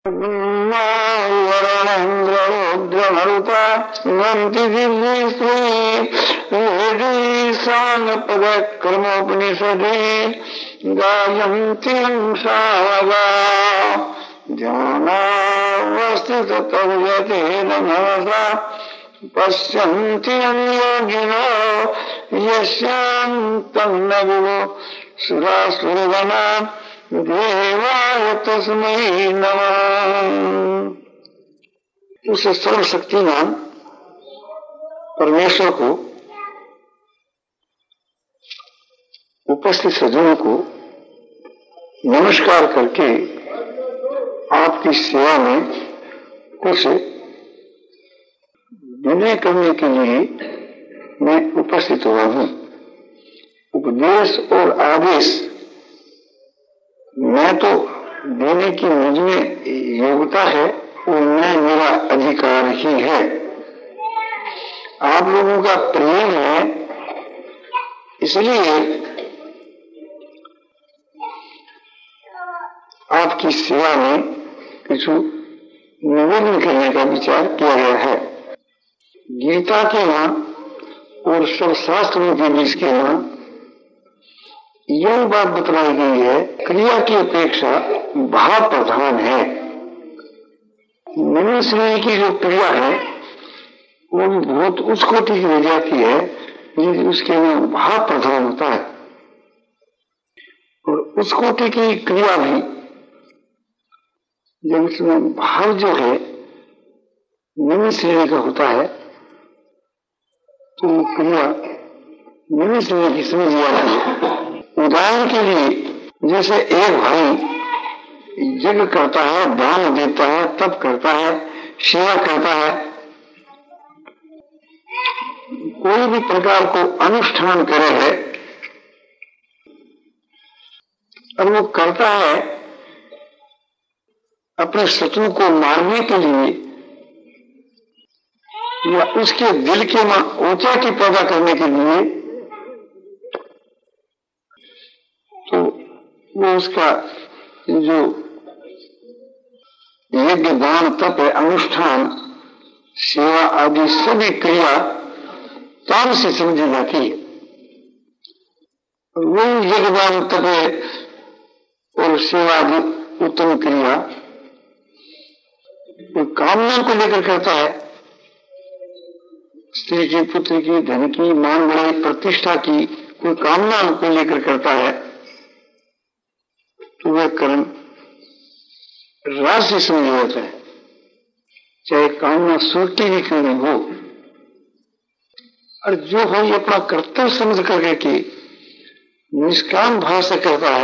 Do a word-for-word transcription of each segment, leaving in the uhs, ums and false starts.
वरणेन्द्ररुद्रमरुता वेदीशानपदक्रमोपनिषदे गायन्तीं सावगा ध्यानावस्थिततर्यतेन मनसा पश्यन्ति योगिनो यस्यान्तं न विभो सुरासुरगणा देवाय तस्मै नमः। उस सर्वशक्तिमान परमेश्वर को उपस्थित सज्जनों को नमस्कार करके आपकी सेवा में कुछ विनय करने के लिए मैं उपस्थित हुआ हूँ। उपदेश और आदेश मैं तो देने की मुझ में योग्यता है और मैं मेरा अधिकार ही है। आप लोगों का प्रेम है, इसलिए आपकी सेवा में कुछ निवेदन करने का विचार किया गया है। गीता के मां और सब शास्त्रों के बीच के मां यह बात बतलाई गई है, क्रिया की अपेक्षा भाव प्रधान है। मनुष्य की जो क्रिया है वो भी बहुत उच्च कोटि की हो जाती है, लेकिन उसके में भाव प्रधान होता है। और उच्च कोटि की क्रिया भी जब उसमें भाव जो है निम्न श्रेणी का होता है तो क्रिया निम्न श्रेणी की समझ जाती है। उदाहरण के लिए जैसे एक भाई यज्ञ करता है, दान देता है, तप करता है, सेवा करता है, कोई भी प्रकार को अनुष्ठान करे है और वो करता है अपने शत्रु को मारने के लिए या उसके दिल के में ऊंचा की पैदा करने के लिए, तो वो उसका जो यज्ञ दान तप अनुष्ठान सेवा आदि सभी क्रिया ताम से समझी जाती है। वो यज्ञ दान तप और सेवा आदि उत्तम क्रिया वो कामना को लेकर करता है, स्त्री की, पुत्र की, धन की, मान बढ़ाई, प्रतिष्ठा की कोई कामना को लेकर करता है तो वह कर्म राशि समझ जाता है, चाहे कामना सुख की भी क्यों नहीं हो। और जो हो ये अपना कर्तव्य समझ करके कि निष्काम भाव से करता है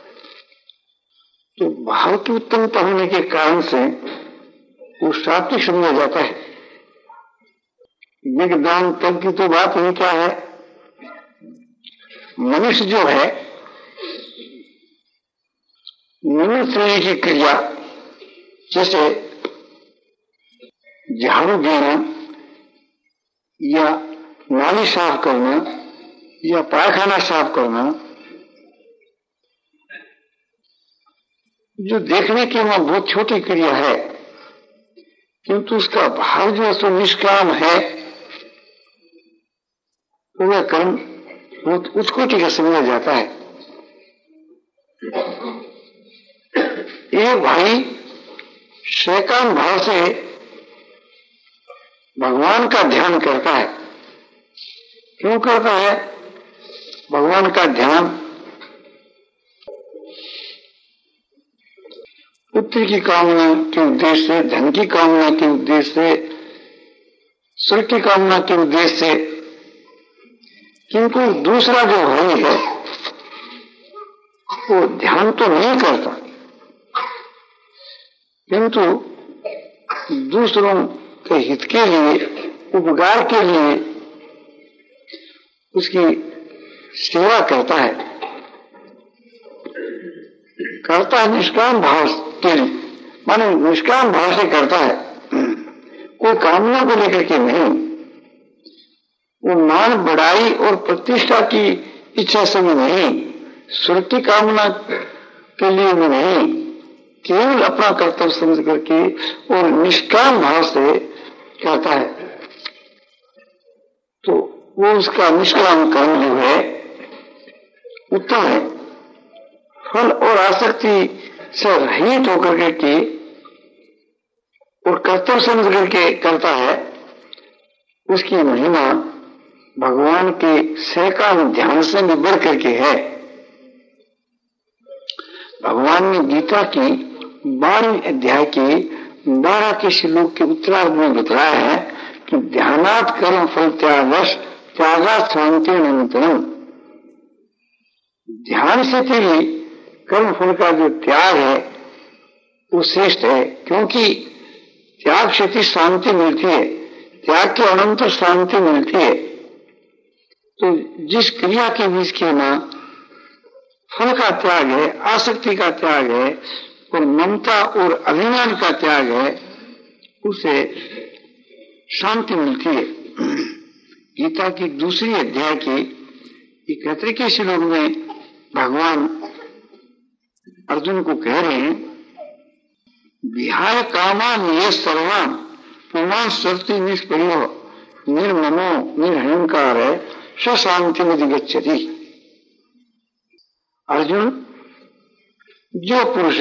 तो भाव की उत्तमता होने के कारण से वो सात्विक समझा जाता है। यज्ञ दान तप की तो बात नहीं क्या है, मनुष्य जो है निम्न श्रेणी की क्रिया जैसे झाड़ू देना या नाली साफ करना या पायखाना साफ करना, जो देखने के वहां बहुत छोटी क्रिया है किंतु उसका भाव जो है निष्काम है, तो वह कर्म बहुत उच्च कोटि का समझा जाता है। एक भाई सकाम भाव से भगवान का ध्यान करता है। क्यों करता है भगवान का ध्यान? पुत्र की कामना के उद्देश्य से, धन की कामना के उद्देश्य से, स्वर्ग की कामना के उद्देश्य से। किंतु दूसरा जो भाई है वो ध्यान तो नहीं करता, किंतु दूसरों के हित के लिए, उपकार के लिए उसकी सेवा करता है, करता है निष्काम भाव के लिए, माने निष्काम भाव से करता है, कोई कामना को लेकर के नहीं। वो मान बढ़ाई और प्रतिष्ठा की इच्छा से नहीं, स्वर्ग की कामना के लिए भी नहीं, केवल अपना कर्तव्य समझ करके और निष्काम भाव से करता है तो वो उसका निष्काम कर्म जो है उत्तम है। फल और आसक्ति से रहित होकर के और कर्तव्य समझ करके करता है, उसकी महिमा भगवान के सैकड़ों ध्यान से भी बढ़ करके है। भगवान ने गीता की बारहवें अध्याय के बारह के श्लोक के उत्तरार्ध में बताया है कि ध्यानात् कर्म फल त्यागश त्यागात् शांति अनंतरम। ध्यान से भी कर्म फल का जो त्याग है वो श्रेष्ठ है, क्योंकि त्याग से शांति मिलती है, त्याग के अनंतर शांति मिलती है। तो जिस क्रिया के बीच के ना फल का त्याग है, आसक्ति का त्याग है और ममता और अभिमान का त्याग है, उसे शांति मिलती है। गीता की दूसरी अध्याय के इकहत्तरवें श्लोक में भगवान अर्जुन को कह रहे हैं, विहाय कामान ये सर्वान पुमान शक्ति निष्प्रयो निर्ममो निर्हंकार स शांति अधिगच्छति। अर्जुन, जो पुरुष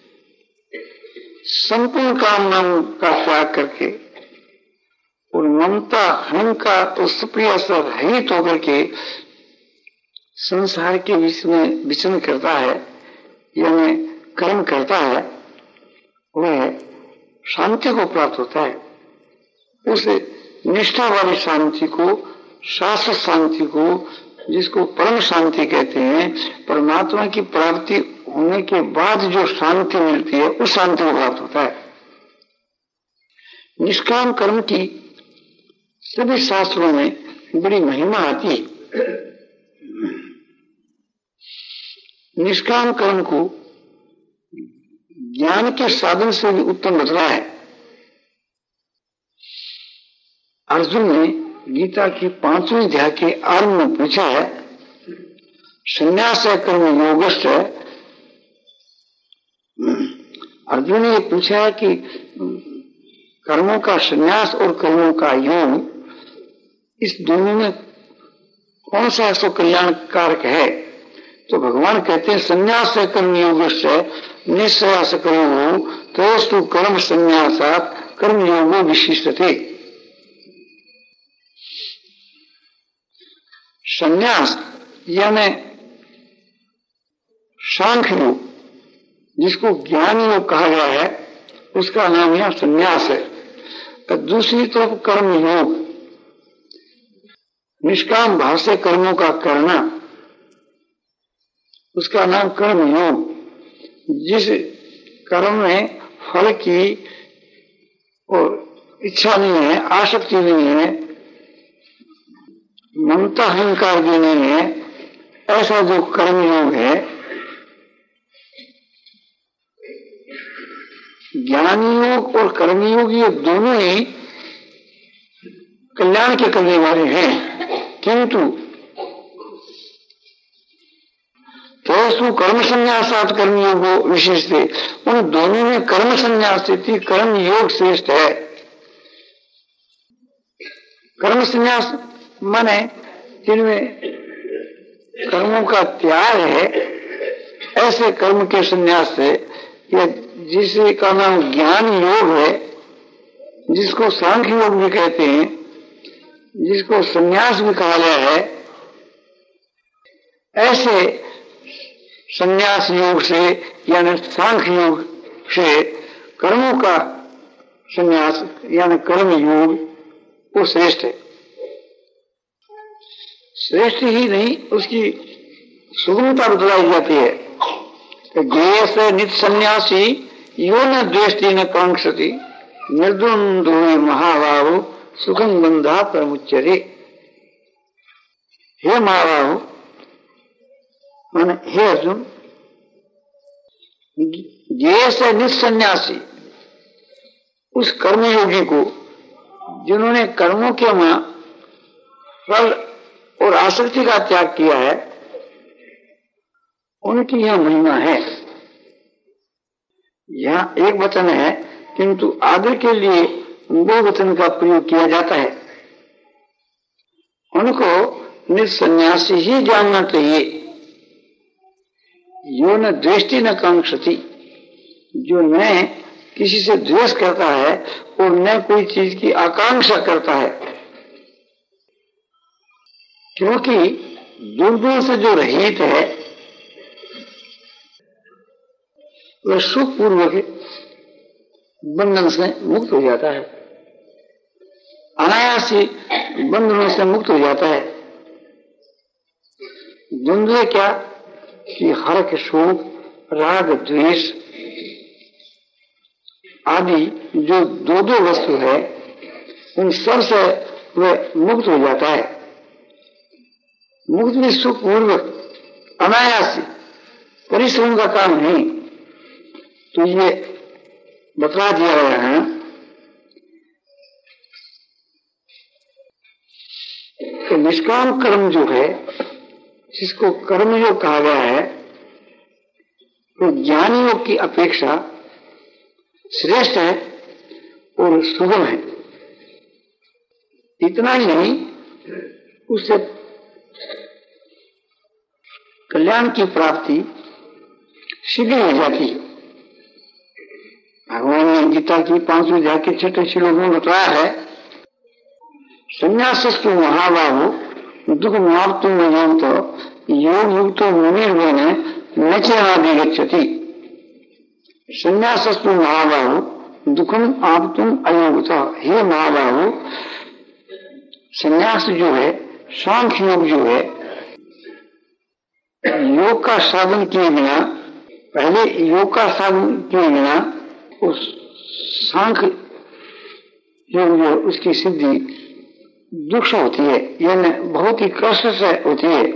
संपूर्ण कामनाओं का त्याग करके और ममता अहंकार और सुप्रिया से रहित होकर के संसार के विष में विचरण करता है, यानी कर्म करता है, वह शांति को प्राप्त होता है। उस निष्ठा वाली शांति को, शाश्वत शांति को, जिसको परम शांति कहते हैं, परमात्मा की प्राप्ति होने के बाद जो शांति मिलती है, उस शांति को प्राप्त होता है। निष्काम कर्म की सभी शास्त्रों में बड़ी महिमा आती है। निष्काम कर्म को ज्ञान के साधन से भी उत्तम बतला है। अर्जुन ने गीता की पांचवें अध्याय के आरंभ में पूछा है, संन्यास कर्म योगश्च। अर्जुन ने पूछा है कि कर्मों का संन्यास और कर्मों का योग, इस दोनों में कौन सा सो कल्याणकारक है? तो भगवान कहते हैं, संन्यास कर्म योगश्च निःश्रेयस कर्मो तयोस्तु कर्म संन्यासात् कर्म योगो विशिष्टते। संन्यास यानी सांख्य योग, जिसको ज्ञान योग कहा गया है, उसका नाम यह संन्यास है। तो दूसरी तरफ कर्म योग, निष्काम भाव से कर्मों का करना, उसका नाम कर्म योग। जिस कर्म में फल की और इच्छा नहीं है, आसक्ति नहीं है, ममता अहंकार भी नहीं है, ऐसा जो कर्म योग है, ज्ञान योग और कर्म योग, ये दोनों ही कल्याण के करने वाले हैं। किंतु तो कर्म संन्यासात् कर्म योग विशेष थे, उन दोनों में कर्म संन्यास से कर्म योग श्रेष्ठ है। कर्म संन्यास माने जिनमें कर्मों का त्याग है, ऐसे कर्म के संन्यास से, या जिसे का नाम ज्ञान योग है, जिसको सांख्य योग भी कहते हैं, जिसको संन्यास भी कहा गया है, ऐसे संन्यास योग से यानी सांख्य योग से कर्मों का संन्यास यानी कर्म योग वो श्रेष्ठ है। श्रेष्ठ ही नहीं, उसकी सुगमता बतलाई जाती है। ज्ञेय से नित सन्यासी यो न द्वेष्टि न कांक्षति निर्द्वंद्व महाभाव सुखम बंधा प्रमुच्यते। हे महाभाव, माने हे अर्जुन, ज्ञेय से नित सन्यासी, उस कर्मयोगी को जिन्होंने कर्मों के वहां फल और आसक्ति का त्याग किया है, उनकी यह महिमा है। यहाँ एक वचन है किंतु आदर के लिए दो वचन का प्रयोग किया जाता है। उनको निसन्यासी ही जानना चाहिए। यो न द्वेष्टि न कांक्षति, जो न किसी से द्वेष करता है और न कोई चीज की आकांक्षा करता है, क्योंकि दुर्गुण से जो रहित है वह सुखपूर्वक बंधन से मुक्त हो जाता है, अनायास ही बंधनों से मुक्त हो जाता है। द्वंद्व क्या कि हर्ष शोक राग द्वेष आदि जो दो दो वस्तु है उन सब से वह मुक्त हो जाता है। मुक्त भी सुखपूर्वक अनायास परिश्रम का काम नहीं। तो ये बतला दिया गया है कि निष्काम कर्म जो है, जिसको कर्मयोग कहा गया है, तो ज्ञानियों की अपेक्षा श्रेष्ठ है और सुगम है। इतना ही नहीं, उससे कल्याण की प्राप्ति शीघ्र हो जाती है। भगवान ने गीता की पांचवें अध्याय के छठे श्लोक में बताया है, संन्यासस्तु महाबाहो दुख माप्तुम न तो योग युक्तो मुनिर्वेण न चेनादि गच्छति। संन्यासस्तु महाबाहो दुखम आप्तुम अयोगता। हे महाबाहो, संन्यास जो है, सांख्य योग जो है, योग का साधन किए बिना, पहले योग का साधन किए बिना उस सांख्य योग जो उसकी सिद्धि दुख से होती है, यानी बहुत ही कष्ट से होती है।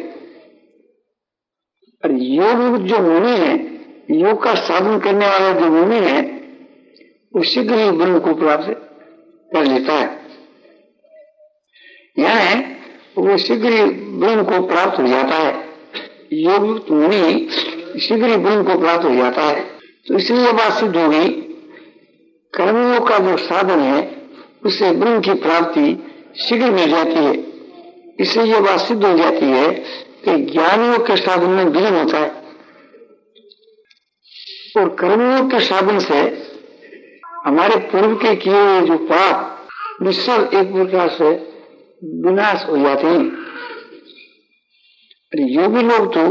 और योग जो मुनि है, योग का साधन करने वाला जो मुनि है, वो शीघ्र ही ब्रह्म को प्राप्त कर लेता है, यानी वो शीघ्र ही ब्रह्म को प्राप्त हो जाता है। योग मुनि शीघ्र ही ब्रह्म को प्राप्त हो जाता है। तो इसलिए ये बात सिद्ध होगी, कर्मों का जो साधन है उससे ब्रह्म की प्राप्ति शीघ्र मिल जाती है। इससे ये बात सिद्ध हो जाती है कि ज्ञानियों के साधन में विलंब होता है और कर्मों के साधन से हमारे पूर्व के किए हुए जो पाप निश्चल एक प्रकार से विनाश हो जाते हैं। योगी लोग तो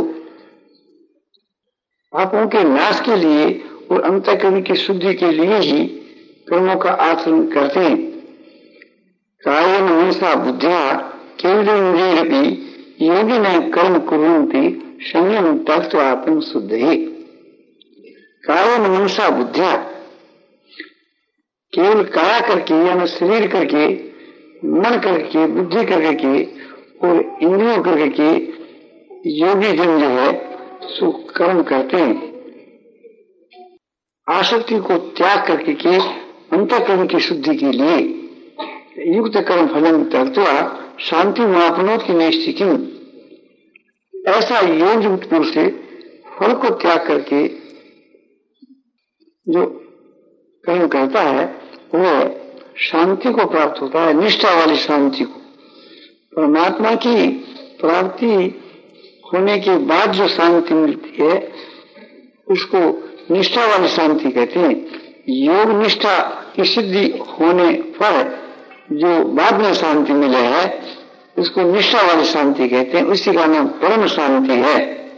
पापों के नाश के लिए और अंतःकरण की शुद्धि के लिए ही कर्मों का आचरण करते हैं। कायेन मनसा बुद्ध्या केवलेन्द्रियैरपि योगिनः कर्म कुर्वन्ति संयम त्यक्त्वा आत्म शुद्धये। कायेन मनसा बुद्ध्या, केवल काया करके यानी शरीर करके, मन करके, बुद्धि करके और इंद्रियों करके योगी जन जो है सो कर्म करते हैं। आसक्ति को त्याग करके के अंतःकरण की शुद्धि के लिए युक्त कर्म फलम त्यक्त्वा शांति मापनोत की नैष्ठिकी। ऐसा योग युक्त पुरुष फल को त्याग करके जो कर्म करता है वह शांति को प्राप्त होता है, निष्ठा वाली शांति को। परमात्मा की प्राप्ति होने के बाद जो शांति मिलती है उसको निष्ठा वाली शांति कहते हैं। योग निष्ठा की सिद्धि होने पर जो बाद में शांति मिले है उसको निष्ठा वाली शांति कहते हैं। उसी का नाम परम शांति है।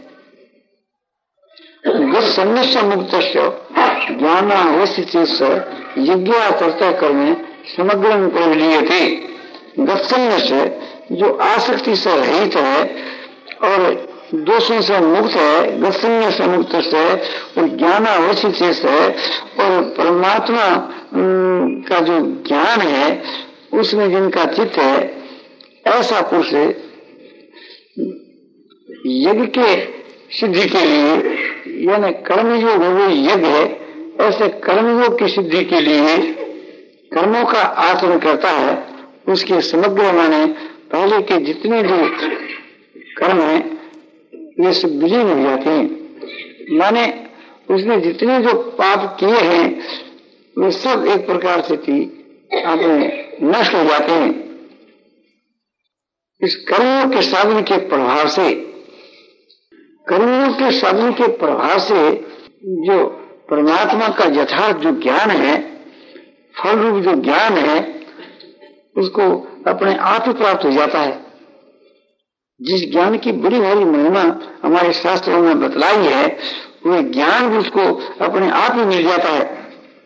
संन्यास मुक्त ज्ञानावस्थित यज्ञा कर्ता कर्म समग्र प्रलीयते। गत्सन्यास जो आसक्ति से रहित है और दोषों से मुक्त है, गत्सन्यास मुक्त से और ज्ञानावस्थित से और परमात्मा का जो ज्ञान है उसमें जिनका चित्त है, ऐसा पुरुष यज्ञ के सिद्धि के लिए यानी कर्मयोग वो यज्ञ है, ऐसे कर्मयोग की सिद्धि के लिए कर्मों का आचरण करता है। उसके समग्र माने पहले के जितने जो कर्म हैं ये सब विलीन हो जाते हैं। माने उसने जितने जो पाप किए हैं वे सब एक प्रकार से थी आपने नष्ट हो जाते हैं इस कर्मों के साधन के प्रभाव से। कर्मों के साधन के प्रभाव से जो परमात्मा का यथार्थ जो ज्ञान है, फल रूप जो ज्ञान है, उसको अपने आप ही प्राप्त हो जाता है। जिस ज्ञान की बड़ी भारी महिमा हमारे शास्त्रों में बतलाई है, वह ज्ञान उसको अपने आप ही मिल जाता है।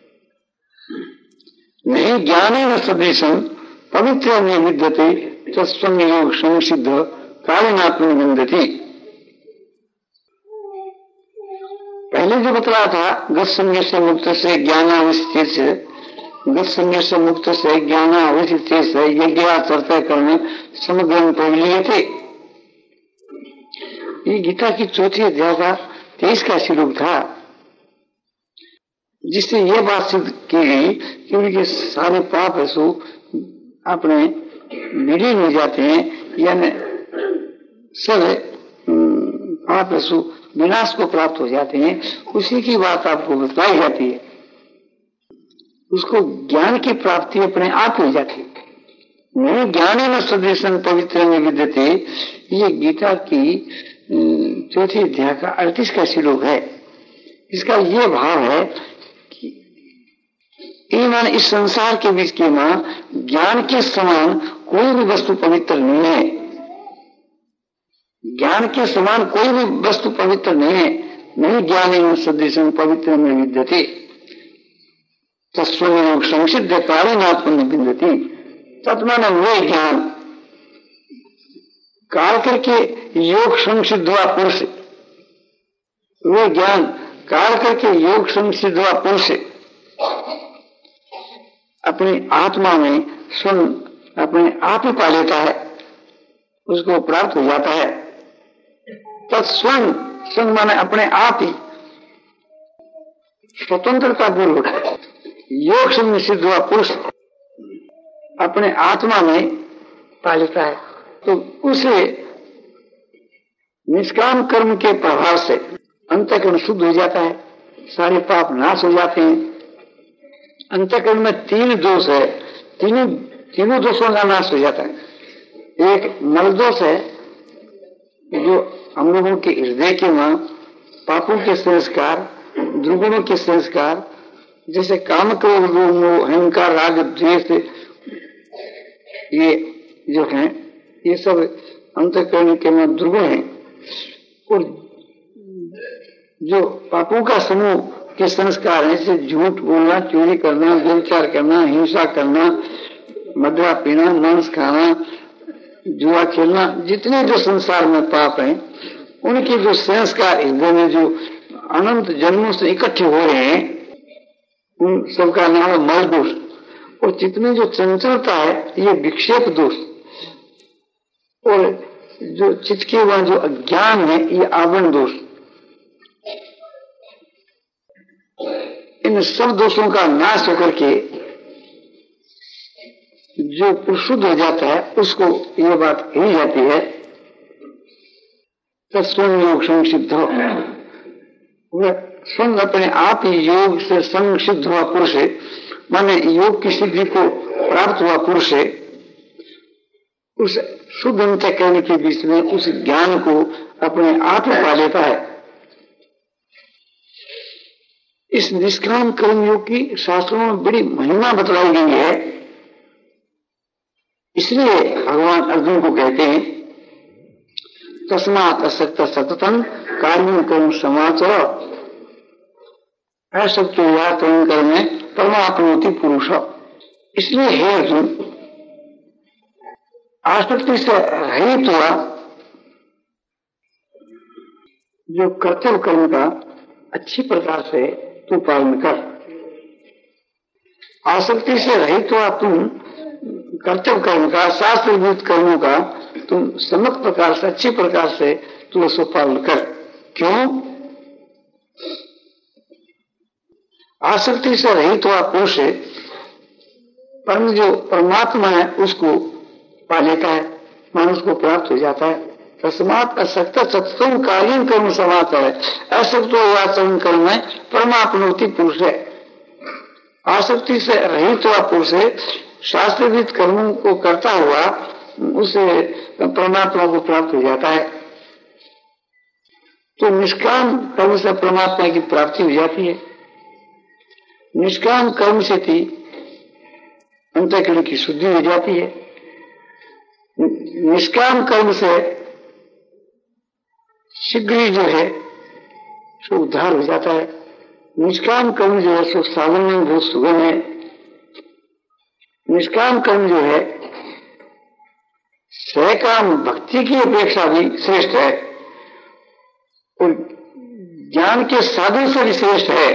नहीं ज्ञाने न सदृशं पवित्र में विद्यते तत्स्वं योग संसिद्ध कालेनात्म निबंधति। पहले जो बतला था गत संज्ञा से मुक्त से ज्ञानावस्थित से गत संज्ञा से मुक्त से ज्ञानावस्थित से यज्ञ चर्चा करने समग्र पढ़ लिए थे। ये गीता की चौथी अध्याय का तेईस का श्लोक था, जिससे यह बात सिद्ध की गई कि उनके सारे पाप सो अपने विलीन हो जाते हैं, यानी सब पाप सो विनाश को प्राप्त हो जाते हैं। उसी की बात आपको बताई जाती है, उसको ज्ञान की प्राप्ति अपने आप हो जाती है। नहीं ज्ञान न सदृशं पवित्र में विद्यते, ये गीता की चौथी अध्याय का अड़तीस का श्लोक है। इसका यह भाव है कि ईमान इस संसार के बीच के मां ज्ञान के समान कोई भी वस्तु पवित्र नहीं है। ज्ञान के समान कोई भी वस्तु पवित्र नहीं है। नहीं ज्ञान सदृशं पवित्र में विद्यते तत्स्वं संसिद्ध कालेनात्म निबंधति। तत्मान वह ज्ञान काल करके योग संसिद्ध हुआ पुरुष, वह ज्ञान काल करके योग संसिद्ध हुआ पुरुष अपनी आत्मा में स्वयं अपने आप ही पा लेता है, उसको प्राप्त हो जाता है। तत्स्वं स्वयं माने अपने आप ही स्वतंत्रता पूर्वक योग से सिद्ध हुआ पुरुष अपने आत्मा में पा लेता है। तो उसे निष्काम कर्म के प्रभाव से अंतःकरण शुद्ध हो जाता है, सारे पाप नाश हो जाते हैं। अंतःकरण में तीन दोष है, तीनों तीनों दोषों का नाश हो जाता है। एक मल दोष है जो हम लोगों के हृदय के मां पापों के संस्कार, दुर्गुणों के संस्कार, जैसे काम, क्रोध, मोह, अहंकार, राग, द्वेष, ये जो हैं ये सब अंतःकरण के में दुर्गुण हैं। और जो पापों का समूह के संस्कार हैं, जैसे झूठ बोलना, चोरी करना, व्यभिचार करना, हिंसा करना, मदिरा पीना, मांस खाना, जुआ खेलना, जितने जो संसार में पाप हैं उनके जो संस्कार हृदय में जो अनंत जन्मों से इकट्ठे हो रहे हैं, उन सबका नाम है मल दोष। और जितने जो चंचलता है ये विक्षेप दोष, और जो चित्त के वहां जो अज्ञान है ये आवरण दोष। इन सब दोषों का नाश होकर के जो शुद्ध हो जाता है उसको ये बात कही जाती है तत्स्वं योग संसिद्ध। वह स्वयं अपने आप ही योग से संसिद्ध हुआ पुरुष है, माने योग की सिद्धि को प्राप्त हुआ पुरुष है। उस शुद्ध अंतःकरण के बीच में उस ज्ञान को अपने आप ही पा लेता है। इस निष्काम कर्म योग की शास्त्रों में बड़ी महिमा बतलाई गई है। इसलिए भगवान अर्जुन को कहते हैं तस्मात् असक्त सततं कार्य कर्म समाचर असक्त या कर्म में परमाप्नोति पुरुष। इसलिए हे अर्जुन, आसक्ति से रहित हुआ जो कर्तव्य कर्म का अच्छी प्रकार से तू पालन कर। आसक्ति से रहित हुआ तुम कर्तव्य कर्म का, शास्त्रभूत कर्मों का तुम समस्त प्रकार से अच्छी प्रकार से तू उसको पालन कर। क्यों? आसक्ति से रहित हुआ पुरुष परम जो परमात्मा है उसको पा लेता है, मानुष को प्राप्त हो जाता है। तस्मात् असक्त सत्संग कार्य कर्म समात है। असक्त आचरण कर्म में परमात्मोति पुरुष है। आसक्ति से रहित हुआ पुरुष शास्त्रविद कर्मों को करता हुआ उसे परमात्मा को प्राप्त हो जाता है। तो निष्काम कर्म से परमात्मा की प्राप्ति हो जाती है। निष्काम कर्म से थी अंतःकरण की शुद्धि हो जाती है। निष्काम कर्म से शीघ्र ही जो है सो उद्धार हो जाता है। निष्काम कर्म जो है सो साधन में बहुत सुगम है। निष्काम कर्म जो है सहकाम भक्ति की अपेक्षा भी श्रेष्ठ है और ज्ञान के साधन से भी श्रेष्ठ है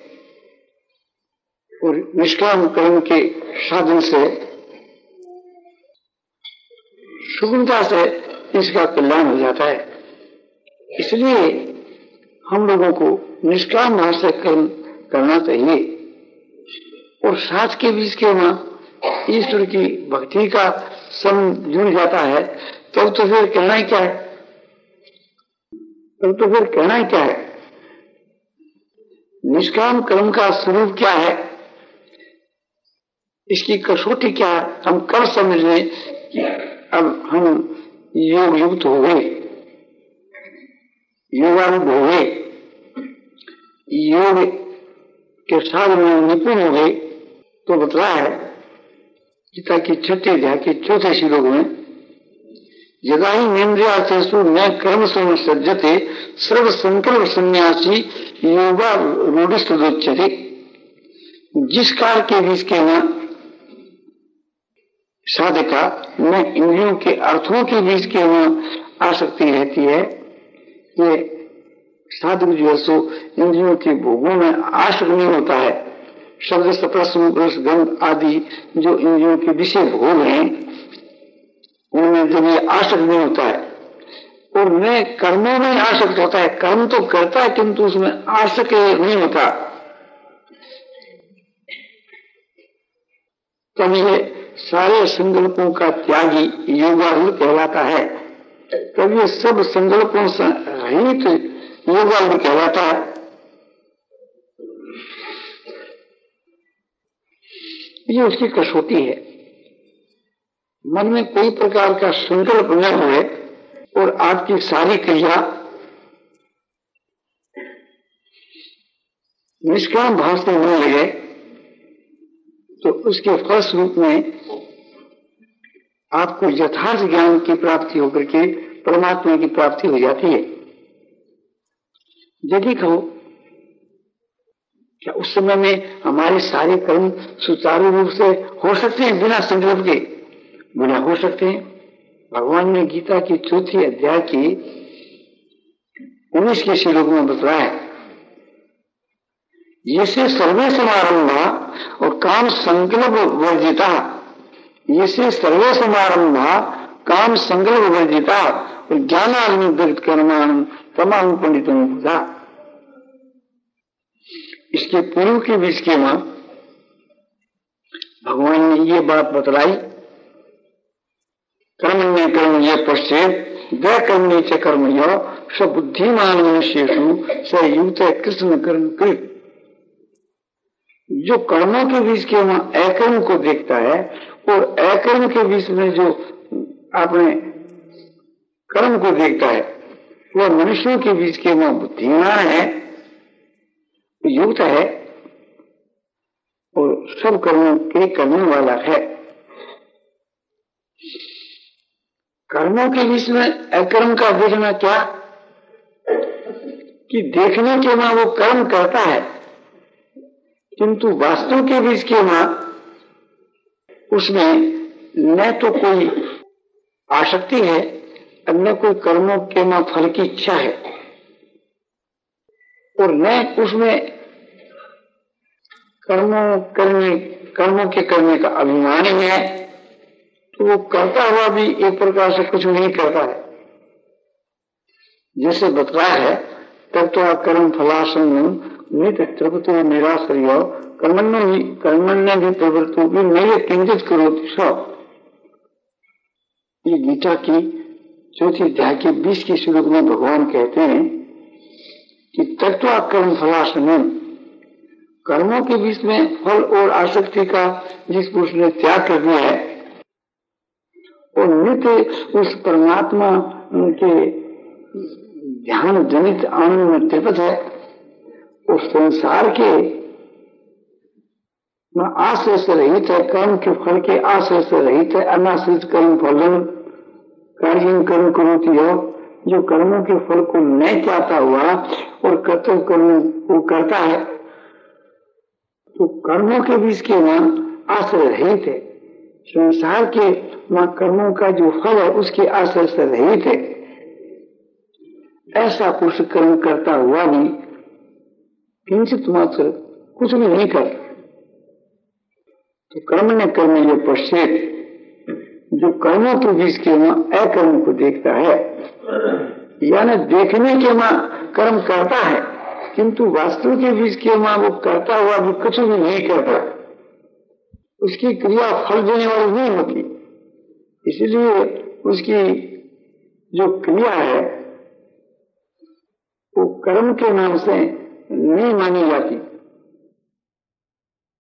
और निष्काम कर्म के साधन से सुगमता से इसका कल्याण हो जाता है। इसलिए हम लोगों को निष्काम भाव से कर्म करना चाहिए और साथ के बीच के वहां ईश्वर की भक्ति का सम जुड़ जाता है। तब तो फिर कहना ही क्या है, तब तो फिर कहना ही क्या है। निष्काम कर्म का स्वरूप क्या है, इसकी कसौटी क्या है, हम कब समझ लें कि अब हम योग युक्त हो गए, योगारूढ़ हो गए, योग के साथ में निपुण हो गए। तो बतला है गीता की छठे अध्याय के चौथे श्लोक में, यदा ही नेन्द्रियार्थेषु न कर्म सज्जते सर्व संकल्प संन्यासी योगा रूढ़िस्तुच्यते। जिस काल के बीच के न साधका न इंद्रियों के अर्थों के बीच के न आसक्ति रहती है, ये साधक जो है सो इंद्रियों के भोगों में आसक्त नहीं होता है। शब्द स्पर्श रूप रस गंध आदि जो इंद्रियों के विषय भोग हैं उनमें जब ये आसक्त नहीं होता है और न कर्मों में आसक्त होता है। कर्म तो करता है किंतु उसमें आसक्त नहीं होता। तब ये सारे संकल्पों का त्यागी योगारूढ़ कहलाता है। तब ये सब संकल्पों से रहित योगारूढ़ कहलाता है। ये उसकी कसौटी है। मन में कोई प्रकार का संकल्प न हुए और आपकी सारी क्रिया निष्काम भाव से न लगे तो उसके फलस्वरूप में आपको यथार्थ ज्ञान की प्राप्ति होकर के परमात्मा की प्राप्ति हो जाती है। यदि कहो क्या उस समय में हमारे सारे कर्म सुचारू रूप से हो सकते हैं बिना संकल्प के? बिना हो सकते हैं। भगवान ने गीता की चौथी अध्याय की उन्नीस के श्लोक में बताया है, जैसे सर्वे समारंभा और काम संकल्प वर्जिता, जैसे सर्वे समारंभा काम संकल्प वर्जिता और ज्ञानाग्नि दग्ध कर्माण तमाम पंडितों बुधा। इसके पूर्व के बीच के वहां भगवान ने ये बात बतलाई, कर्मण्य कर्म ये पश्चित द कर्मण्य च कर्म यो स बुद्धिमान मनुष्येषु स युक्त कृष्ण कर्म कृत। जो कर्मों के बीच के वहां अकर्म को देखता है और अकर्म के बीच में जो अपने कर्म को देखता है वह मनुष्यों के बीच के वहां बुद्धिमान है, युक्त है और सब कर्मों के करने वाला है। कर्मों के बीच में अकर्म का देखना क्या कि देखने के वहां वो कर्म करता है किंतु वास्तव के बीच के वहां उसमें न तो कोई आसक्ति है और न कोई कर्मों के वहां फल की इच्छा है और न उसमें कर्मों करने कर्मों के करने का अभिमान ही है। तो वो करता हुआ भी एक प्रकार से कुछ नहीं करता है। जैसे बतलाया है तब तो कर्म फलासंगम नित तृप्तो निराश्रय कर्मण्य भी कर्मण्य भी प्रवृत्तो भी नहीं किंचित करो सब। ये गीता की चौथी अध्याय के बीस के श्लोक में भगवान कहते हैं कि त्यक्त्वा कर्म फलाश्रमम, कर्मों के बीच में फल और आसक्ति का जिस पुरुष ने त्याग कर दिया है और नित्य उस परमात्मा के ध्यान जनित आनंद में तृप्त है, उस संसार के आश्रय से रहित है, कर्म के फल के आश्रय से रहित है, अनाश्रित कर्म फलन कार्य कर्म करोति हो, जो कर्मों के फल को नहीं चाहता हुआ और कर्तव्य कर्म को करता है, तो कर्मों के बीच के वहां आश्रय रहित है, संसार के वहां कर्मों का जो फल है उसके आश्रय से रहित है, ऐसा पुरुष कर्म करता हुआ भी किंचित मात्र कुछ भी नहीं कर, तो कर्म ने कर्म ये पश्चित, जो कर्मों के बीच के वहां अकर्म को देखता है, यानी देखने के वहां कर्म करता है किंतु वास्तव के बीच के वहां वो करता हुआ भी कुछ भी नहीं करता, उसकी क्रिया फल देने वाली नहीं होती, इसलिए उसकी जो क्रिया है वो कर्म के नाम से नहीं मानी जाती।